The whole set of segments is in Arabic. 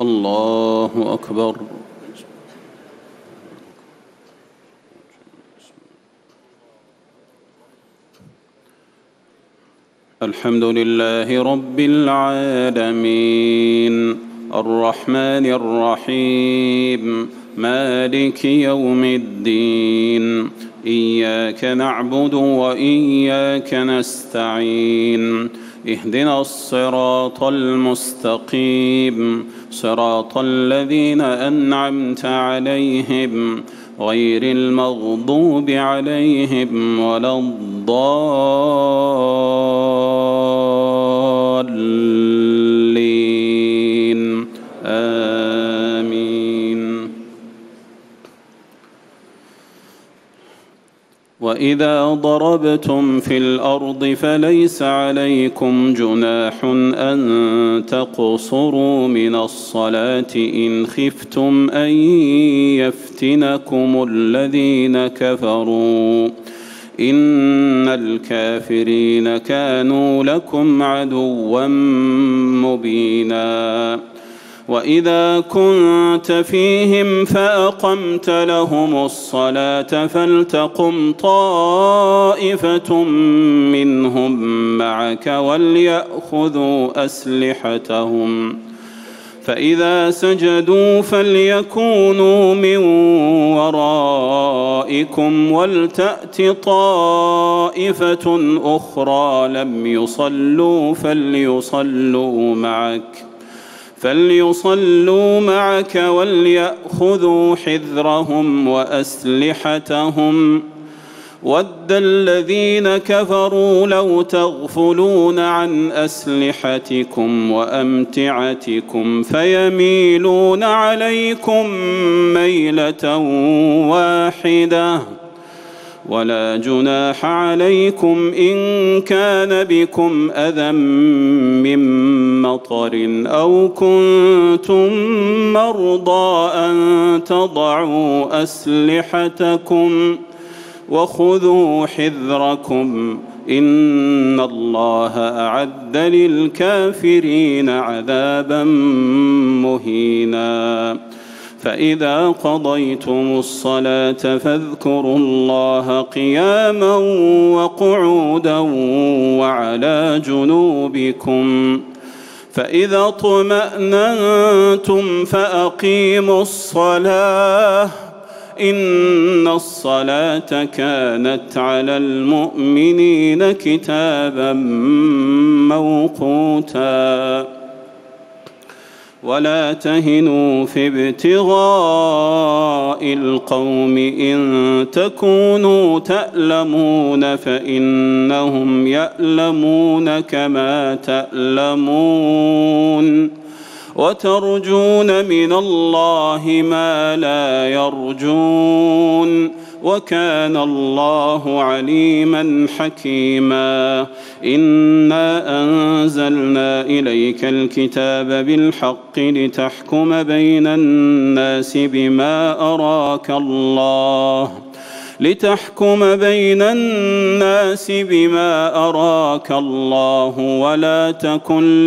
الله أكبر. الحمد لله رب العالمين الرحمن الرحيم مالك يوم الدين إياك نعبد وإياك نستعين اهدنا الصراط المستقيم صراط الذين أنعمت عليهم غير المغضوب عليهم ولا الضالين آمين. وإذا ضربتم في الأرض فليس عليكم جناح أن تقصروا من الصلاة إن خفتم أن يفتنكم الذين كفروا إن الكافرين كانوا لكم عدوا مبينا. وإذا كنت فيهم فأقمت لهم الصلاة فلتقم طائفة منهم معك وليأخذوا أسلحتهم فإذا سجدوا فليكونوا من ورائكم ولتأت طائفة أخرى لم يصلوا فليصلوا معك وليأخذوا حذرهم وأسلحتهم ود الذين كفروا لو تغفلون عن أسلحتكم وأمتعتكم فيميلون عليكم ميلة واحدة ولا جناح عليكم إن كان بكم أذى من مطر أو كنتم مرضى أن تضعوا أسلحتكم وخذوا حذركم إن الله أعد للكافرين عذابا مهينا. فإذا قضيتم الصلاة فاذكروا الله قياما وقعودا وعلى جنوبكم فإذا اطمأننتم فأقيموا الصلاة إن الصلاة كانت على المؤمنين كتابا موقوتا. ولا تهنوا في ابتغاء القوم إن تكونوا تألمون فإنهم يألمون كما تألمون وترجون من الله ما لا يرجون وكان الله عليما حكيما. إنا أنزلنا إليك الكتاب بالحق لتحكم بين الناس بما أراك الله ولا تكن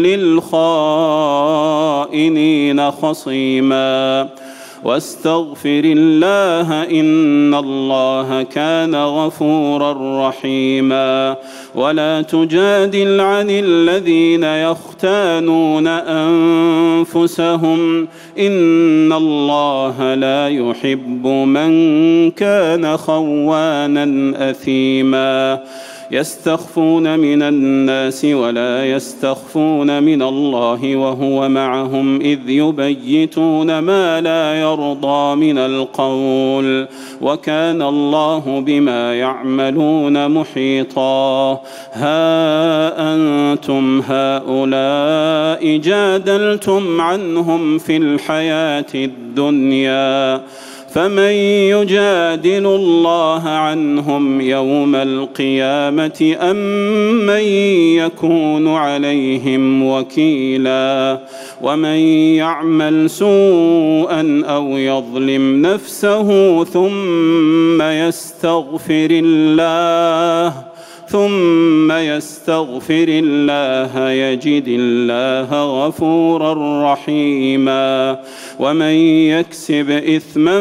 للخائنين خصيما واستغفر الله إن الله كان غفورا رحيما. ولا تجادل عن الذين يختانون أنفسهم إن الله لا يحب من كان خوانا أثيما. يستخفون من الناس ولا يستخفون من الله وهو معهم إذ يبيتون ما لا يرضى من القول وكان الله بما يعملون محيطا. ها أنتم هؤلاء جادلتم عنهم في الحياة الدنيا فمن يجادل الله عنهم يوم القيامة أم من يكون عليهم وكيلا. ومن يعمل سوءا أو يظلم نفسه ثم يستغفر الله ثم يستغفر الله يجد الله غفورا رحيما. ومن يكسب إثما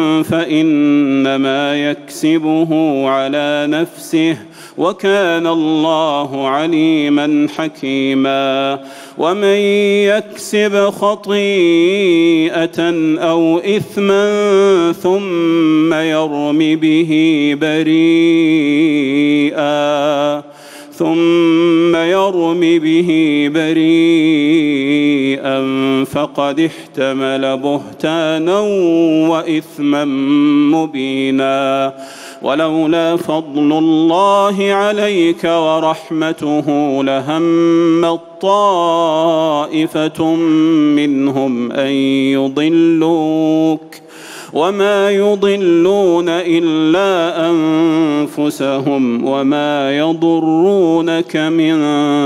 فإنما يكسبه على نفسه وكان الله عليما حكيما. ومن يكسب خطيئة أو إثما ثم يرم به بريئا فقد احتمل بهتانا وإثما مبينا. ولولا فضل الله عليك ورحمته لهمت طائفة منهم أن يضلوك وما يضلون إلا أنفسهم وما يضرونك من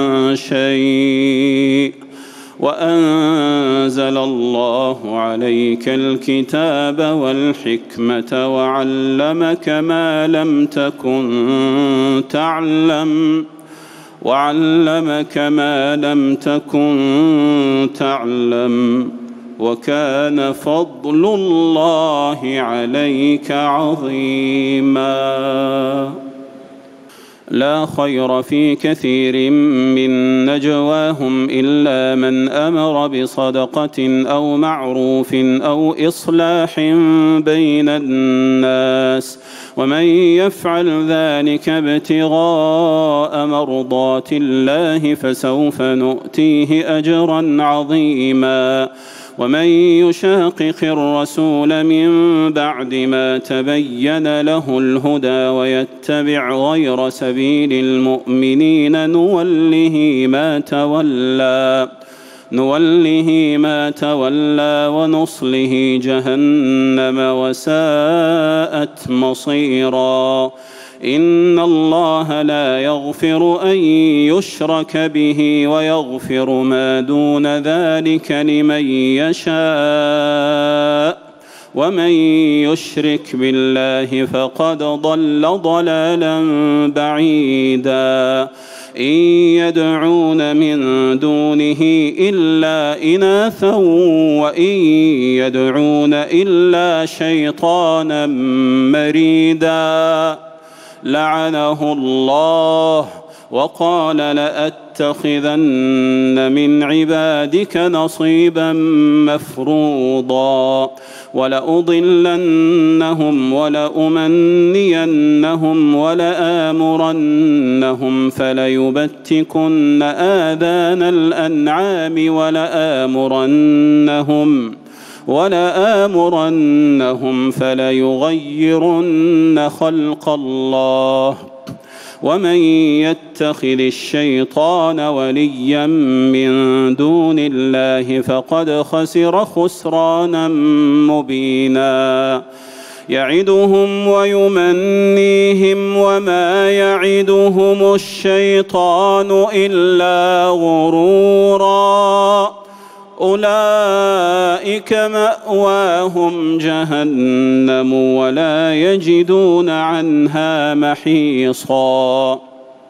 شيء. وأنزل الله عليك الكتاب والحكمة وعلمك ما لم تكن تعلم وكان فضل الله عليك عظيما. لا خير في كثير من نجواهم إلا من أمر بصدقة أو معروف أو إصلاح بين الناس ومن يفعل ذلك ابتغاء مرضات الله فسوف نؤتيه أجرا عظيما. ومن يشاقق الرسول من بعد ما تبين له الهدى ويتبع غير سبيل المؤمنين نوله ما تولى ونصله جهنم وساءت مصيرا. إن الله لا يغفر أن يشرك به ويغفر ما دون ذلك لمن يشاء ومن يشرك بالله فقد ضل ضلالا بعيدا. إن يدعون من دونه إلا إناثا وإن يدعون إلا شيطانا مريدا لعنه الله وقال لأتخذن من عبادك نصيبا مفروضا ولأضلنهم ولأمنينهم ولآمرنهم فليبتكن آذان الأنعام ولآمرنهم فليغيرن خلق الله. ومن يتخذ الشيطان وليا من دون الله فقد خسر خسرانا مبينا. يعدهم ويمنيهم وما يعدهم الشيطان إلا غرورا. أولئك مأواهم جهنم ولا يجدون عنها محيصا.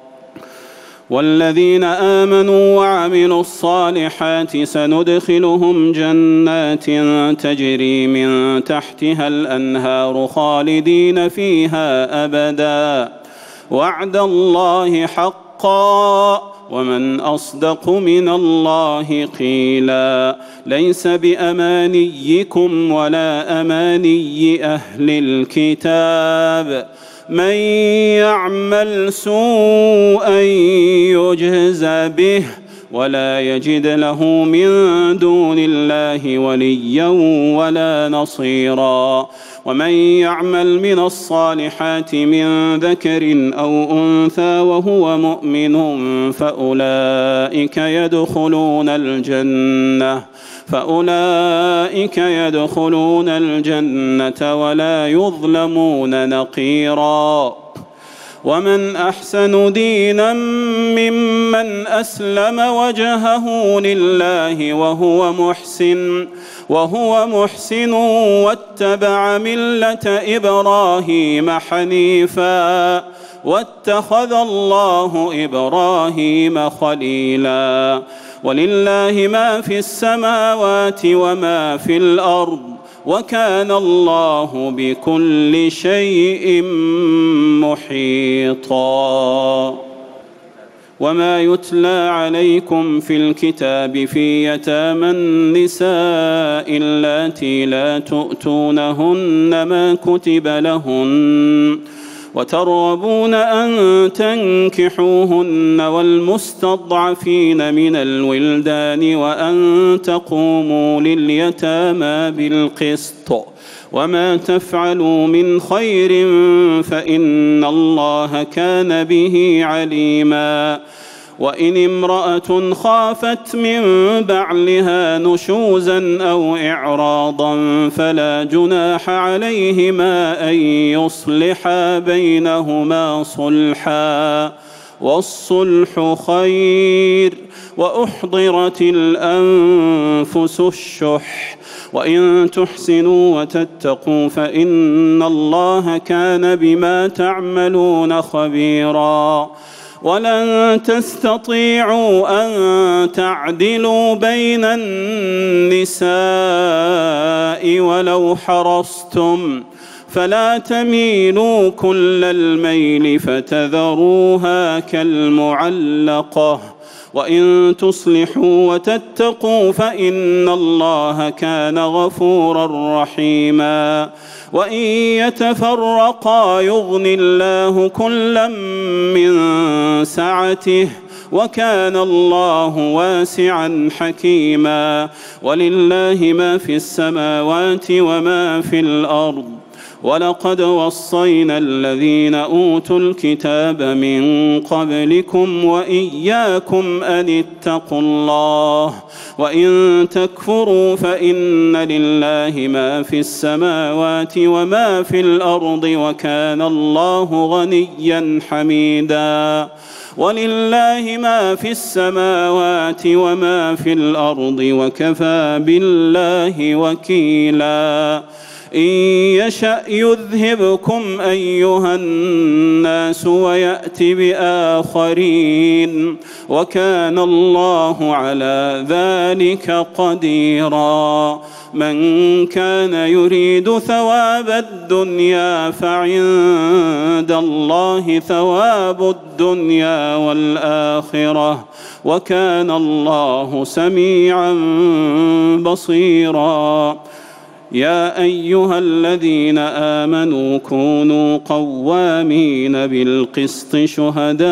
والذين آمنوا وعملوا الصالحات سندخلهم جنات تجري من تحتها الأنهار خالدين فيها أبدا وعد الله حقا ومن أصدق من الله قيلا. ليس بأمانيكم ولا أماني أهل الكتاب من يعمل سوءا يجز به ولا يجد له من دون الله وليا ولا نصيرا. ومن يعمل من الصالحات من ذكر أو أنثى وهو مؤمن فأولئك يدخلون الجنة ولا يظلمون نقيرا. ومن أحسن دينا ممن أسلم وجهه لله وهو محسن واتبع ملة إبراهيم حنيفا واتخذ الله إبراهيم خليلا ولله ما في السماوات وما في الأرض وكان الله بكل شيء محيطا. وما يتلى عليكم في الكتاب في يتامى النساء اللاتي لا تؤتونهن ما كتب لهن وترغبون أن تنكحوهن والمستضعفين من الولدان وأن تقوموا لليتامى بالقسط وما تفعلوا من خير فإن الله كان به عليما. وإن امرأة خافت من بعلها نشوزا أو إعراضا فلا جناح عليهما أن يصلحا بينهما صلحا والصلح خير وأحضرت الأنفس الشح وإن تحسنوا وتتقوا فإن الله كان بما تعملون خبيرا. ولن تستطيعوا أن تعدلوا بين النساء ولو حرصتم فلا تميلوا كل الميل فتذروها كالمعلقة وإن تصلحوا وتتقوا فإن الله كان غفورا رحيما. وإن يتفرقا يغن الله كلا من سعته وكان الله واسعا حكيما. ولله ما في السماوات وما في الأرض ولقد وصينا الذين أوتوا الكتاب من قبلكم وإياكم أن اتقوا الله وإن تكفروا فإن لله ما في السماوات وما في الأرض وكان الله غنيا حميدا. ولله ما في السماوات وما في الأرض وكفى بالله وكيلا. إن يشأ يذهبكم أيها الناس ويأت بآخرين وكان الله على ذلك قديرا. من كان يريد ثواب الدنيا فعند الله ثواب الدنيا والآخرة وكان الله سميعا بصيرا. يا أيها الذين آمنوا كونوا قوامين بالقسط شهداء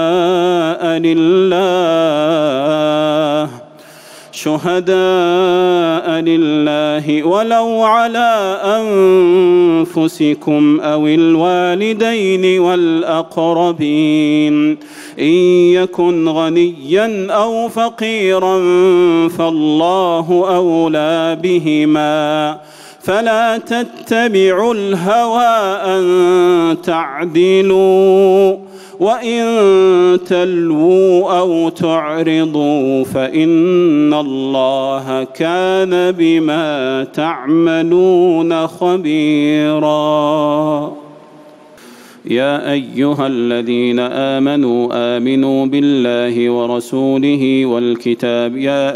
لله ولو على أنفسكم أو الوالدين والأقربين إن يكن غنيا أو فقيرا فالله أولى بهما فلا تتبعوا الهوى أن تعدلوا وإن تلووا أو تعرضوا فإن الله كان بما تعملون خبيرا. يا أيها الذين آمنوا بالله ورسوله والكتاب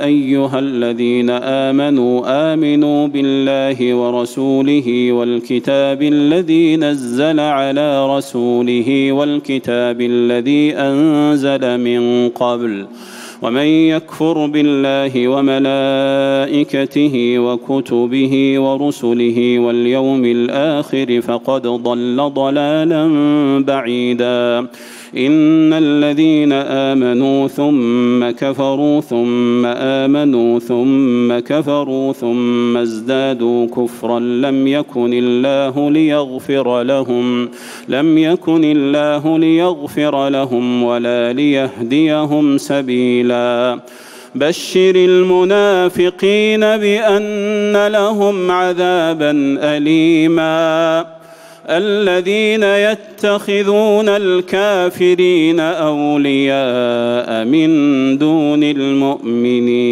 آمنوا بالله ورسوله والكتاب الذي نزل على رسوله والكتاب الذي أنزل من قبل ومن يكفر بالله وملائكته وكتبه ورسله واليوم الآخر فقد ضل ضلالا بعيدا. إن الذين آمنوا ثم كفروا ثم آمنوا ثم كفروا ثم ازدادوا كفرا لم يكن الله ليغفر لهم ولا ليهديهم سبيلا. بشر المنافقين بأن لهم عذابا أليما. الذين يتخذون الكافرين أولياء من دون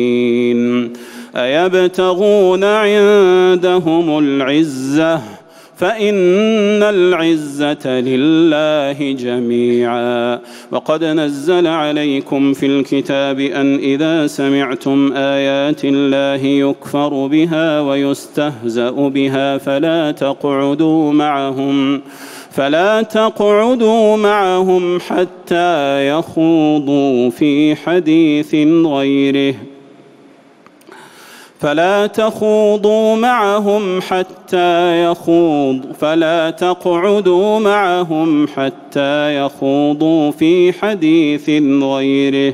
المؤمنين أيبتغون عندهم العزة فإن العزة لله جميعا. وقد نزل عليكم في الكتاب أن إذا سمعتم آيات الله يكفر بها ويستهزأ بها فلا تقعدوا معهم حتى يخوضوا في حديث غيره فلا تقعدوا معهم حتى يخوضوا في حديث غيره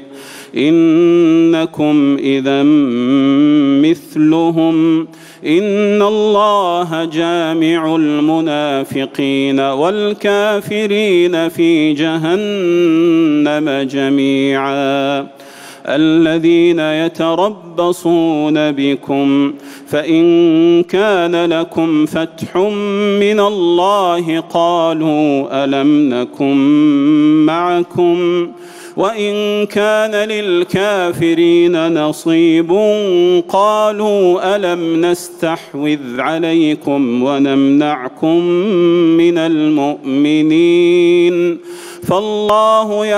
إنكم إذا مثلهم إن الله جامع المنافقين والكافرين في جهنم جميعا. الذين يتربصون بكم فإن كان لكم فتح من الله قالوا ألم نكن معكم وإن كان للكافرين نصيب قالوا ألم نستحوذ عليكم ونمنعكم من المؤمنين فالله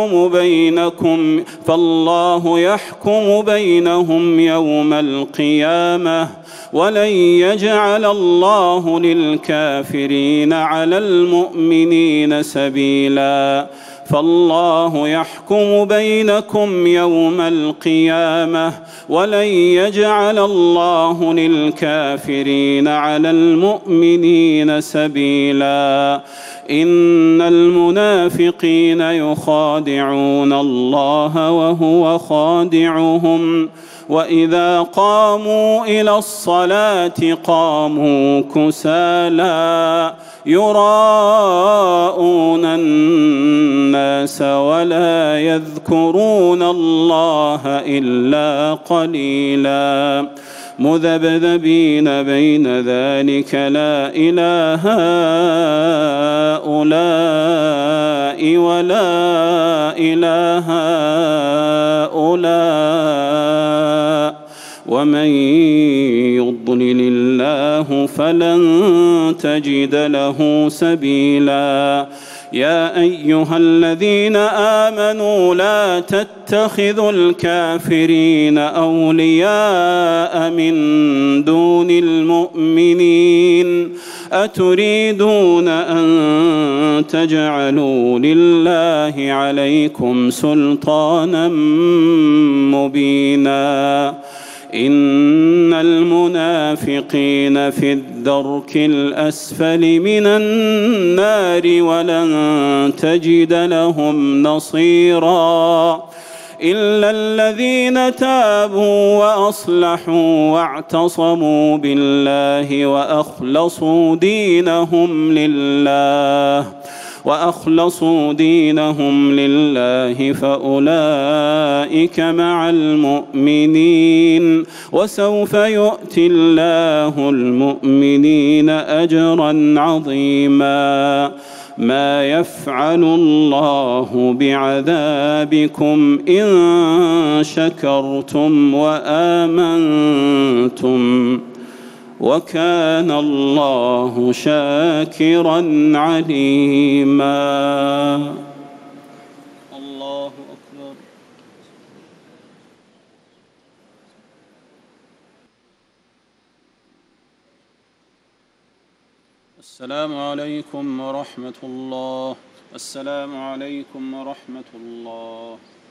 يحكم بينهم يوم القيامة ولن يجعل الله للكافرين على المؤمنين سبيلا. فالله يحكم بينكم يوم القيامة ولن يجعل الله للكافرين على المؤمنين سبيلا. إن المنافقين يخادعون الله وهو خادعهم وإذا قاموا إلى الصلاة قاموا كسالى يراءون الناس ولا يذكرون الله إلا قليلا مذبذبين بين ذلك لا إله هؤلاء ولا إله هؤلاء ومن يضلل الله فلن تجد له سبيلا. يا أيها الذين آمنوا لا تتخذوا الكافرين أولياء من دون المؤمنين أتريدون أن تجعلوا لله عليكم سلطانا مبينا. إن المنافقين في الدرك الأسفل من النار ولن تجد لهم نصيرا إلا الذين تابوا وأصلحوا واعتصموا بالله وأخلصوا دينهم لله فأولئك مع المؤمنين وسوف يؤتي الله المؤمنين أجرا عظيما. ما يفعل الله بعذابكم إن شكرتم وآمنتم وكان الله شاكرا عليما. الله أكبر. السلام عليكم ورحمة الله. السلام عليكم ورحمة الله.